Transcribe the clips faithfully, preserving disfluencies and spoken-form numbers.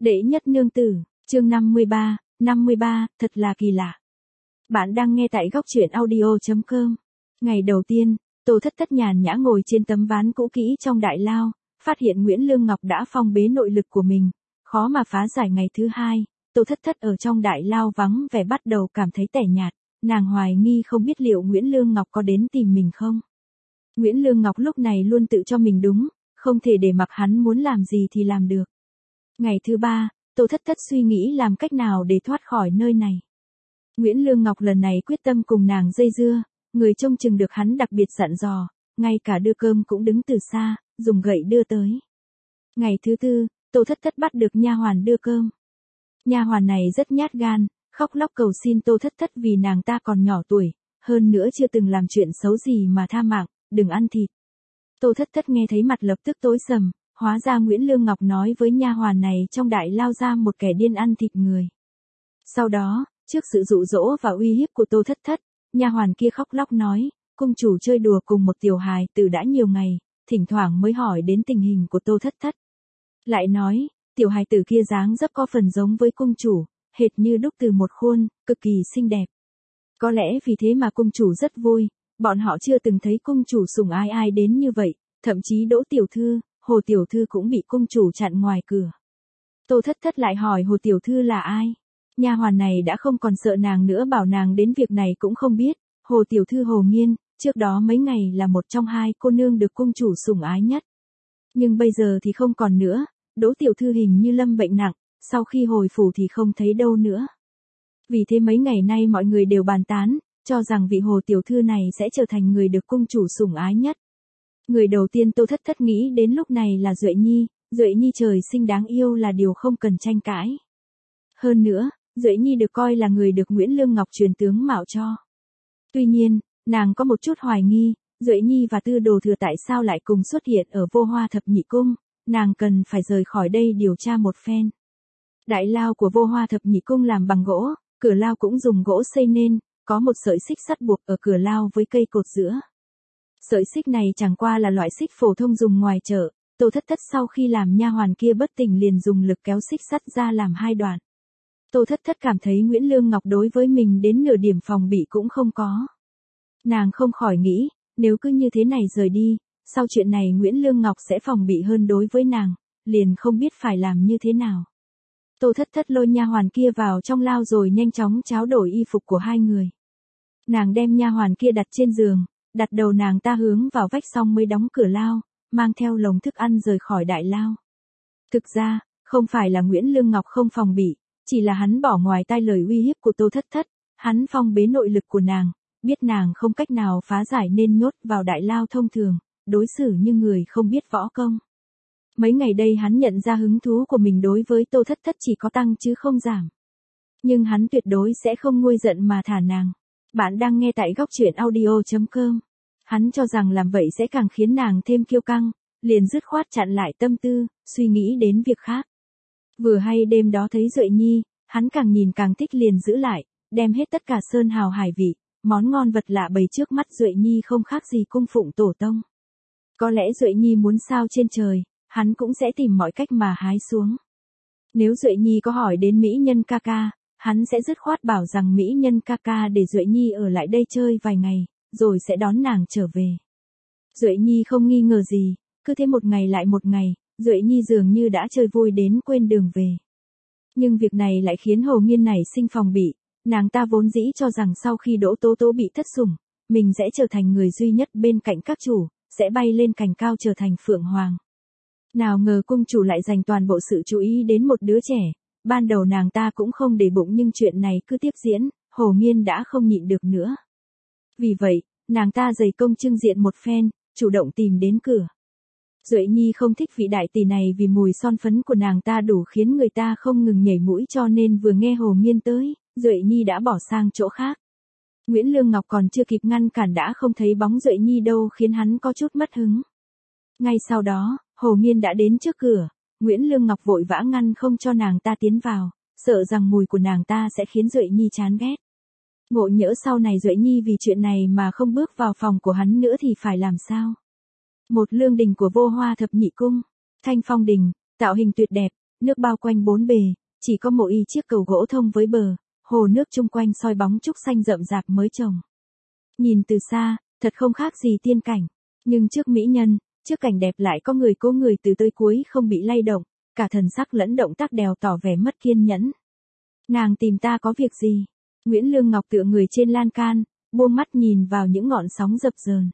Đệ nhất nương tử, chương năm mươi ba, năm mươi ba, thật là kỳ lạ. Bạn đang nghe tại góc truyện audio chấm com. Ngày đầu tiên, Tô Thất Thất nhàn nhã ngồi trên tấm ván cũ kỹ trong đại lao, phát hiện Nguyễn Lương Ngọc đã phong bế nội lực của mình, khó mà phá giải. Ngày thứ hai, Tô Thất Thất ở trong đại lao vắng vẻ bắt đầu cảm thấy tẻ nhạt, nàng hoài nghi không biết liệu Nguyễn Lương Ngọc có đến tìm mình không. Nguyễn Lương Ngọc lúc này luôn tự cho mình đúng, không thể để mặc hắn muốn làm gì thì làm được. Ngày thứ ba, Tô Thất Thất suy nghĩ làm cách nào để thoát khỏi nơi này. Nguyễn Lương Ngọc lần này quyết tâm cùng nàng dây dưa, người trông chừng được hắn đặc biệt dặn dò, ngay cả đưa cơm cũng đứng từ xa, dùng gậy đưa tới. Ngày thứ tư, Tô Thất Thất bắt được nha hoàn đưa cơm. Nha hoàn này rất nhát gan, khóc lóc cầu xin Tô Thất Thất vì nàng ta còn nhỏ tuổi, hơn nữa chưa từng làm chuyện xấu gì mà tha mạng, đừng ăn thịt. Tô Thất Thất nghe thấy mặt lập tức tối sầm, hóa ra Nguyễn Lương Ngọc nói với nha hoàn này trong đại lao ra một kẻ điên ăn thịt người. Sau đó, trước sự dụ dỗ và uy hiếp của Tô Thất Thất, nha hoàn kia khóc lóc nói, cung chủ chơi đùa cùng một tiểu hài từ đã nhiều ngày, thỉnh thoảng mới hỏi đến tình hình của Tô Thất Thất. Lại nói, tiểu hài tử kia dáng dấp có phần giống với cung chủ, hệt như đúc từ một khuôn, cực kỳ xinh đẹp. Có lẽ vì thế mà cung chủ rất vui, bọn họ chưa từng thấy cung chủ sủng ai ai đến như vậy, thậm chí Đỗ tiểu thư, Hồ tiểu thư cũng bị cung chủ chặn ngoài cửa. Tô Thất Thất lại hỏi Hồ tiểu thư là ai? Nha hoàn này đã không còn sợ nàng nữa, bảo nàng đến việc này cũng không biết. Hồ tiểu thư Hồ Nghiên, trước đó mấy ngày là một trong hai cô nương được cung chủ sủng ái nhất. Nhưng bây giờ thì không còn nữa, Đỗ tiểu thư hình như lâm bệnh nặng, sau khi hồi phủ thì không thấy đâu nữa. Vì thế mấy ngày nay mọi người đều bàn tán, cho rằng vị Hồ tiểu thư này sẽ trở thành người được cung chủ sủng ái nhất. Người đầu tiên Tô Thất Thất nghĩ đến lúc này là Duệ Nhi, Duệ Nhi trời sinh đáng yêu là điều không cần tranh cãi. Hơn nữa, Duệ Nhi được coi là người được Nguyễn Lương Ngọc truyền tướng mạo cho. Tuy nhiên, nàng có một chút hoài nghi, Duệ Nhi và Tư Đồ Thừa tại sao lại cùng xuất hiện ở Vô Hoa Thập Nhị Cung, nàng cần phải rời khỏi đây điều tra một phen. Đại lao của Vô Hoa Thập Nhị Cung làm bằng gỗ, cửa lao cũng dùng gỗ xây nên, có một sợi xích sắt buộc ở cửa lao với cây cột giữa. Sợi xích này chẳng qua là loại xích phổ thông dùng ngoài chợ, Tô Thất Thất sau khi làm nha hoàn kia bất tỉnh liền dùng lực kéo xích sắt ra làm hai đoạn. Tô Thất Thất cảm thấy Nguyễn Lương Ngọc đối với mình đến nửa điểm phòng bị cũng không có. Nàng không khỏi nghĩ, nếu cứ như thế này rời đi, sau chuyện này Nguyễn Lương Ngọc sẽ phòng bị hơn đối với nàng, liền không biết phải làm như thế nào. Tô Thất Thất lôi nha hoàn kia vào trong lao rồi nhanh chóng tráo đổi y phục của hai người. Nàng đem nha hoàn kia đặt trên giường, đặt đầu nàng ta hướng vào vách xong mới đóng cửa lao, mang theo lồng thức ăn rời khỏi đại lao. Thực ra, không phải là Nguyễn Lương Ngọc không phòng bị, chỉ là hắn bỏ ngoài tai lời uy hiếp của Tô Thất Thất, hắn phong bế nội lực của nàng, biết nàng không cách nào phá giải nên nhốt vào đại lao thông thường, đối xử như người không biết võ công. Mấy ngày đây hắn nhận ra hứng thú của mình đối với Tô Thất Thất chỉ có tăng chứ không giảm. Nhưng hắn tuyệt đối sẽ không nguôi giận mà thả nàng. Bạn đang nghe tại góc truyện audio chấm com. Hắn cho rằng làm vậy sẽ càng khiến nàng thêm kiêu căng, liền dứt khoát chặn lại tâm tư, suy nghĩ đến việc khác. Vừa hay đêm đó thấy Duệ Nhi, hắn càng nhìn càng thích liền giữ lại, đem hết tất cả sơn hào hải vị, món ngon vật lạ bày trước mắt Duệ Nhi không khác gì cung phụng tổ tông. Có lẽ Duệ Nhi muốn sao trên trời, hắn cũng sẽ tìm mọi cách mà hái xuống. Nếu Duệ Nhi có hỏi đến mỹ nhân ca ca, hắn sẽ dứt khoát bảo rằng mỹ nhân ca ca để Duệ Nhi ở lại đây chơi vài ngày, rồi sẽ đón nàng trở về. Duệ Nhi không nghi ngờ gì, cứ thế một ngày lại một ngày, Duệ Nhi dường như đã chơi vui đến quên đường về. Nhưng việc này lại khiến Hồ Nghiên nảy sinh phòng bị, nàng ta vốn dĩ cho rằng sau khi Đỗ Tố Tố bị thất sủng, mình sẽ trở thành người duy nhất bên cạnh các chủ, sẽ bay lên cành cao trở thành Phượng Hoàng. Nào ngờ cung chủ lại dành toàn bộ sự chú ý đến một đứa trẻ, ban đầu nàng ta cũng không để bụng nhưng chuyện này cứ tiếp diễn, Hồ Nghiên đã không nhịn được nữa. Vì vậy, nàng ta dày công trưng diện một phen, chủ động tìm đến cửa. Duệ Nhi không thích vị đại tỷ này vì mùi son phấn của nàng ta đủ khiến người ta không ngừng nhảy mũi, cho nên vừa nghe Hồ Nghiên tới, Duệ Nhi đã bỏ sang chỗ khác. Nguyễn Lương Ngọc còn chưa kịp ngăn cản đã không thấy bóng Duệ Nhi đâu khiến hắn có chút mất hứng. Ngay sau đó, Hồ Nghiên đã đến trước cửa, Nguyễn Lương Ngọc vội vã ngăn không cho nàng ta tiến vào, sợ rằng mùi của nàng ta sẽ khiến Duệ Nhi chán ghét. Ngộ nhỡ sau này Duệ Nhi vì chuyện này mà không bước vào phòng của hắn nữa thì phải làm sao? Một lương đình của Vô Hoa Thập Nhị Cung, Thanh Phong Đình, tạo hình tuyệt đẹp, nước bao quanh bốn bề, chỉ có một y chiếc cầu gỗ thông với bờ, hồ nước chung quanh soi bóng trúc xanh rậm rạp mới trồng. Nhìn từ xa, thật không khác gì tiên cảnh, nhưng trước mỹ nhân, trước cảnh đẹp lại có người cố người từ tới cuối không bị lay động, cả thần sắc lẫn động tác đều tỏ vẻ mất kiên nhẫn. Nàng tìm ta có việc gì? Nguyễn Lương Ngọc tựa người trên lan can, buông mắt nhìn vào những ngọn sóng dập dờn.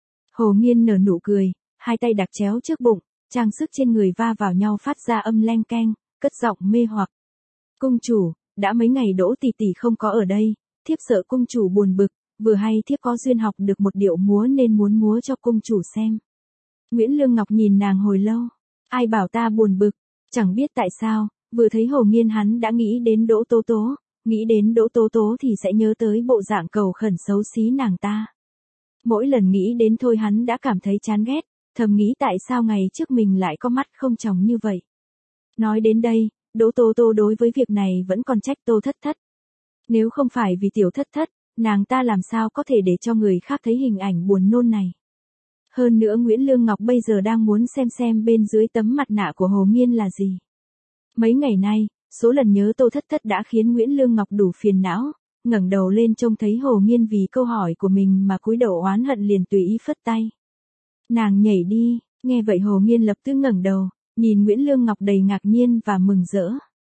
Hồ Nghiên nở nụ cười, hai tay đặt chéo trước bụng, trang sức trên người va vào nhau phát ra âm leng keng, cất giọng mê hoặc. Cung chủ, đã mấy ngày Đỗ tỷ tỷ không có ở đây, thiếp sợ cung chủ buồn bực, vừa hay thiếp có duyên học được một điệu múa nên muốn múa cho cung chủ xem. Nguyễn Lương Ngọc nhìn nàng hồi lâu, ai bảo ta buồn bực, chẳng biết tại sao, vừa thấy Hồ Nghiên hắn đã nghĩ đến Đỗ Tố Tố, nghĩ đến Đỗ Tố Tố thì sẽ nhớ tới bộ dạng cầu khẩn xấu xí nàng ta. Mỗi lần nghĩ đến thôi hắn đã cảm thấy chán ghét, thầm nghĩ tại sao ngày trước mình lại có mắt không tròng như vậy. Nói đến đây, Đỗ Tố Tố đối với việc này vẫn còn trách Tô Thất Thất. Nếu không phải vì tiểu Thất Thất, nàng ta làm sao có thể để cho người khác thấy hình ảnh buồn nôn này. Hơn nữa Nguyễn Lương Ngọc bây giờ đang muốn xem xem bên dưới tấm mặt nạ của Hồ Nghiên là gì. Mấy ngày nay, số lần nhớ Tô Thất Thất đã khiến Nguyễn Lương Ngọc đủ phiền não, ngẩng đầu lên trông thấy Hồ Nghiên vì câu hỏi của mình mà cúi đầu oán hận liền tùy ý phất tay. Nàng nhảy đi, nghe vậy Hồ Nghiên lập tức ngẩng đầu, nhìn Nguyễn Lương Ngọc đầy ngạc nhiên và mừng rỡ.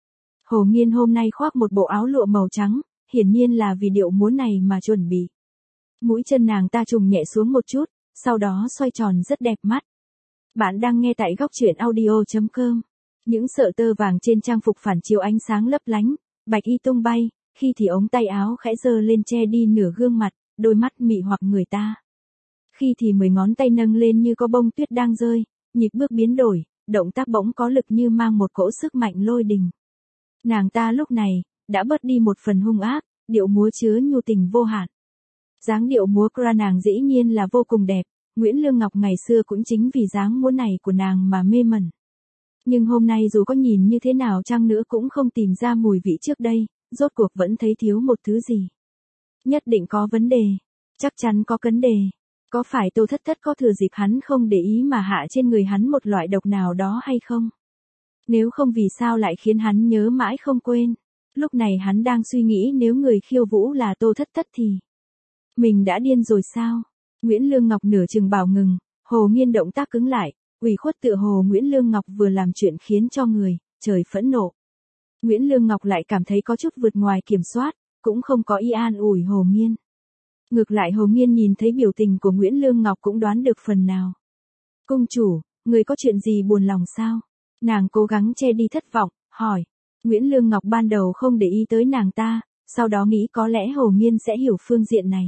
Hồ Nghiên hôm nay khoác một bộ áo lụa màu trắng, hiển nhiên là vì điệu múa này mà chuẩn bị. Mũi chân nàng ta trùng nhẹ xuống một chút, sau đó xoay tròn rất đẹp mắt. Bạn đang nghe tại góc truyện audio chấm com. Những sợi tơ vàng trên trang phục phản chiếu ánh sáng lấp lánh, bạch y tung bay, khi thì ống tay áo khẽ giơ lên che đi nửa gương mặt, đôi mắt mị hoặc người ta. Khi thì mười ngón tay nâng lên như có bông tuyết đang rơi, nhịp bước biến đổi, động tác bỗng có lực như mang một cỗ sức mạnh lôi đình. Nàng ta lúc này, đã bớt đi một phần hung ác, điệu múa chứa nhu tình vô hạn. Dáng điệu múa của nàng dĩ nhiên là vô cùng đẹp, Nguyễn Lương Ngọc ngày xưa cũng chính vì dáng múa này của nàng mà mê mẩn. Nhưng hôm nay dù có nhìn như thế nào chăng nữa cũng không tìm ra mùi vị trước đây, rốt cuộc vẫn thấy thiếu một thứ gì. Nhất định có vấn đề, chắc chắn có vấn đề. Có phải Tô Thất Thất có thừa dịp hắn không để ý mà hạ trên người hắn một loại độc nào đó hay không? Nếu không vì sao lại khiến hắn nhớ mãi không quên. Lúc này hắn đang suy nghĩ nếu người khiêu vũ là Tô Thất Thất thì mình đã điên rồi sao? Nguyễn Lương Ngọc nửa chừng bảo ngừng, Hồ Nghiên động tác cứng lại, ủy khuất tựa hồ Nguyễn Lương Ngọc vừa làm chuyện khiến cho người trời phẫn nộ. Nguyễn Lương Ngọc lại cảm thấy có chút vượt ngoài kiểm soát, cũng không có ý an ủi Hồ Nghiên. Ngược lại Hồ Nghiên nhìn thấy biểu tình của Nguyễn Lương Ngọc cũng đoán được phần nào. Cung chủ, người có chuyện gì buồn lòng sao? Nàng cố gắng che đi thất vọng, hỏi. Nguyễn Lương Ngọc ban đầu không để ý tới nàng ta, sau đó nghĩ có lẽ Hồ Nghiên sẽ hiểu phương diện này.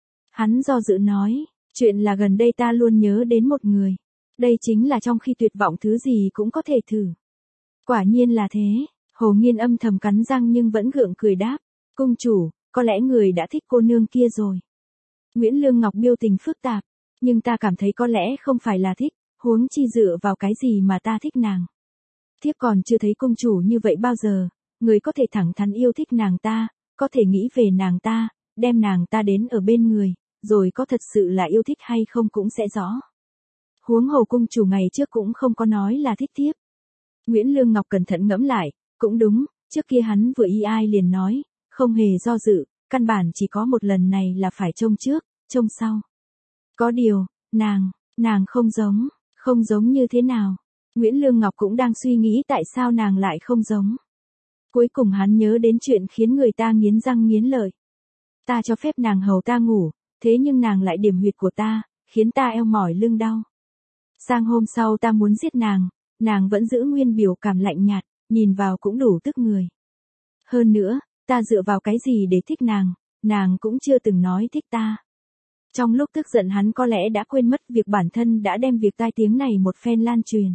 Hắn do dự nói, chuyện là gần đây ta luôn nhớ đến một người. Đây chính là trong khi tuyệt vọng thứ gì cũng có thể thử. Quả nhiên là thế, Hồ Nghiên âm thầm cắn răng nhưng vẫn gượng cười đáp. Cung chủ, có lẽ người đã thích cô nương kia rồi. Nguyễn Lương Ngọc biểu tình phức tạp, nhưng ta cảm thấy có lẽ không phải là thích, huống chi dựa vào cái gì mà ta thích nàng. Thiếp còn chưa thấy cung chủ như vậy bao giờ, người có thể thẳng thắn yêu thích nàng ta, có thể nghĩ về nàng ta, đem nàng ta đến ở bên người, rồi có thật sự là yêu thích hay không cũng sẽ rõ. Huống hồ cung chủ ngày trước cũng không có nói là thích thiếp. Nguyễn Lương Ngọc cẩn thận ngẫm lại, cũng đúng, trước kia hắn vừa y ai liền nói, không hề do dự, căn bản chỉ có một lần này là phải trông trước, trông sau. Có điều, nàng, nàng không giống, không giống như thế nào. Nguyễn Lương Ngọc cũng đang suy nghĩ tại sao nàng lại không giống. Cuối cùng hắn nhớ đến chuyện khiến người ta nghiến răng nghiến lợi. Ta cho phép nàng hầu ta ngủ, thế nhưng nàng lại điểm huyệt của ta, khiến ta eo mỏi lưng đau. Sang hôm sau ta muốn giết nàng, nàng vẫn giữ nguyên biểu cảm lạnh nhạt, nhìn vào cũng đủ tức người. Hơn nữa, ta dựa vào cái gì để thích nàng, nàng cũng chưa từng nói thích ta. Trong lúc tức giận hắn có lẽ đã quên mất việc bản thân đã đem việc tai tiếng này một phen lan truyền.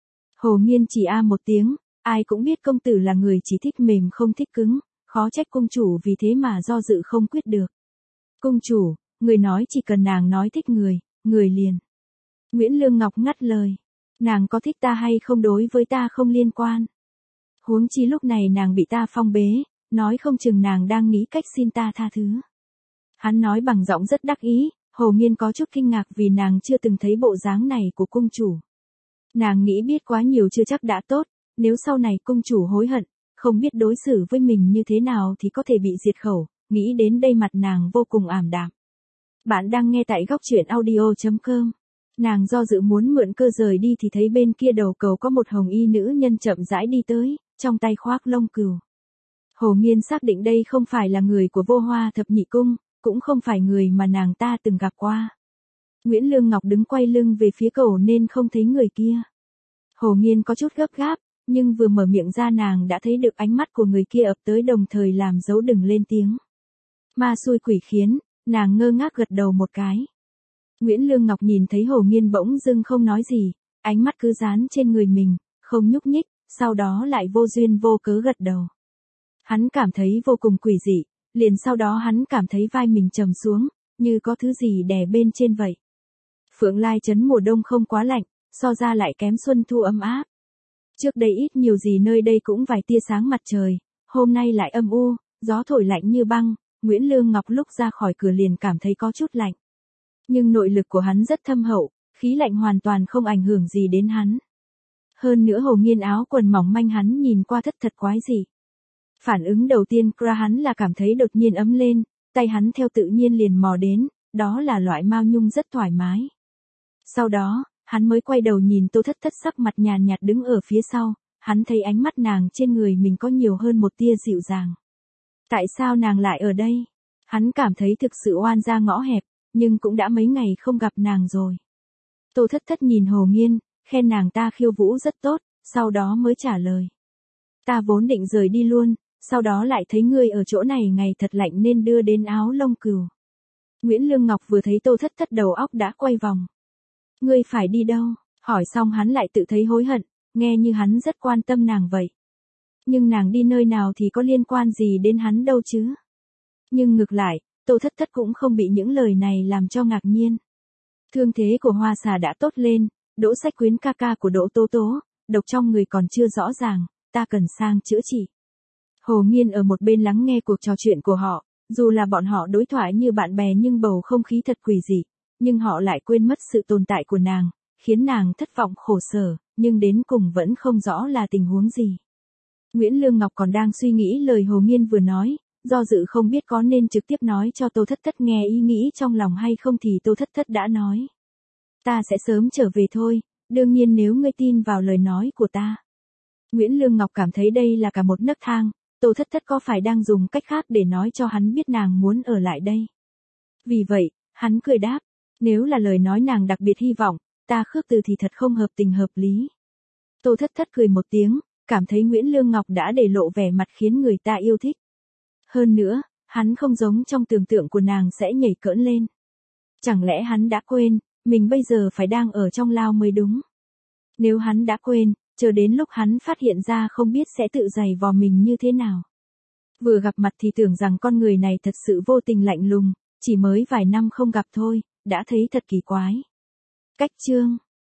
Hồ Nghiên chỉ a một tiếng, ai cũng biết công tử là người chỉ thích mềm không thích cứng, khó trách cung chủ vì thế mà do dự không quyết được. Cung chủ, người nói chỉ cần nàng nói thích người, người liền. Nguyễn Lương Ngọc ngắt lời, nàng có thích ta hay không đối với ta không liên quan. Huống chi lúc này nàng bị ta phong bế, nói không chừng nàng đang nghĩ cách xin ta tha thứ. Hắn nói bằng giọng rất đắc ý, Hồ Nghiên có chút kinh ngạc vì nàng chưa từng thấy bộ dáng này của cung chủ. Nàng nghĩ biết quá nhiều chưa chắc đã tốt, nếu sau này cung chủ hối hận, không biết đối xử với mình như thế nào thì có thể bị diệt khẩu, nghĩ đến đây mặt nàng vô cùng ảm đạm. Bạn đang nghe tại góc truyện audio chấm com. Nàng do dự muốn mượn cơ rời đi thì thấy bên kia đầu cầu có một hồng y nữ nhân chậm rãi đi tới, trong tay khoác lông cừu. Hồ Nghiên xác định đây không phải là người của Vô Hoa Thập Nhị Cung, cũng không phải người mà nàng ta từng gặp qua. Nguyễn Lương Ngọc đứng quay lưng về phía cầu nên không thấy người kia. Hồ Nghiên có chút gấp gáp, nhưng vừa mở miệng ra nàng đã thấy được ánh mắt của người kia ập tới đồng thời làm dấu đừng lên tiếng. Ma xui quỷ khiến, nàng ngơ ngác gật đầu một cái. Nguyễn Lương Ngọc nhìn thấy Hồ Nghiên bỗng dưng không nói gì, ánh mắt cứ dán trên người mình, không nhúc nhích, sau đó lại vô duyên vô cớ gật đầu. Hắn cảm thấy vô cùng quỷ dị, liền sau đó hắn cảm thấy vai mình trầm xuống, như có thứ gì đè bên trên vậy. Phượng Lai trấn mùa đông không quá lạnh, so ra lại kém xuân thu ấm áp. Trước đây ít nhiều gì nơi đây cũng vài tia sáng mặt trời, hôm nay lại âm u, gió thổi lạnh như băng, Nguyễn Lương Ngọc lúc ra khỏi cửa liền cảm thấy có chút lạnh. Nhưng nội lực của hắn rất thâm hậu, khí lạnh hoàn toàn không ảnh hưởng gì đến hắn. Hơn nữa Hồ Nghiên áo quần mỏng manh hắn nhìn qua thất thật quái dị. Phản ứng đầu tiên của hắn là cảm thấy đột nhiên ấm lên, tay hắn theo tự nhiên liền mò đến, đó là loại mao nhung rất thoải mái. Sau đó, hắn mới quay đầu nhìn Tô Thất Thất sắc mặt nhàn nhạt đứng ở phía sau, hắn thấy ánh mắt nàng trên người mình có nhiều hơn một tia dịu dàng. Tại sao nàng lại ở đây? Hắn cảm thấy thực sự oan ra ngõ hẹp, nhưng cũng đã mấy ngày không gặp nàng rồi. Tô Thất Thất nhìn Hồ Nghiên, khen nàng ta khiêu vũ rất tốt, sau đó mới trả lời. Ta vốn định rời đi luôn, sau đó lại thấy ngươi ở chỗ này ngày thật lạnh nên đưa đến áo lông cừu. Nguyễn Lương Ngọc vừa thấy Tô Thất Thất đầu óc đã quay vòng. Ngươi phải đi đâu? Hỏi xong hắn lại tự thấy hối hận, nghe như hắn rất quan tâm nàng vậy. Nhưng nàng đi nơi nào thì có liên quan gì đến hắn đâu chứ? Nhưng ngược lại, Tô Thất Thất cũng không bị những lời này làm cho ngạc nhiên. Thương thế của Hoa Xà đã tốt lên, Đỗ Sách Quyến ca ca của Đỗ Tố Tố, độc trong người còn chưa rõ ràng, ta cần sang chữa trị. Hồ Nghiên ở một bên lắng nghe cuộc trò chuyện của họ, dù là bọn họ đối thoại như bạn bè nhưng bầu không khí thật quỷ dị, nhưng họ lại quên mất sự tồn tại của nàng, khiến nàng thất vọng khổ sở, nhưng đến cùng vẫn không rõ là tình huống gì. Nguyễn Lương Ngọc còn đang suy nghĩ lời Hồ Nghiên vừa nói, do dự không biết có nên trực tiếp nói cho Tô Thất Thất nghe ý nghĩ trong lòng hay không thì Tô Thất Thất đã nói. Ta sẽ sớm trở về thôi, đương nhiên nếu ngươi tin vào lời nói của ta. Nguyễn Lương Ngọc cảm thấy đây là cả một nấc thang, Tô Thất Thất có phải đang dùng cách khác để nói cho hắn biết nàng muốn ở lại đây. Vì vậy, hắn cười đáp, nếu là lời nói nàng đặc biệt hy vọng, ta khước từ thì thật không hợp tình hợp lý. Tô Thất Thất cười một tiếng, cảm thấy Nguyễn Lương Ngọc đã để lộ vẻ mặt khiến người ta yêu thích. Hơn nữa, hắn không giống trong tưởng tượng của nàng sẽ nhảy cỡn lên. Chẳng lẽ hắn đã quên, mình bây giờ phải đang ở trong lao mới đúng. Nếu hắn đã quên, chờ đến lúc hắn phát hiện ra không biết sẽ tự giày vò mình như thế nào. Vừa gặp mặt thì tưởng rằng con người này thật sự vô tình lạnh lùng, chỉ mới vài năm không gặp thôi, đã thấy thật kỳ quái. Cách chương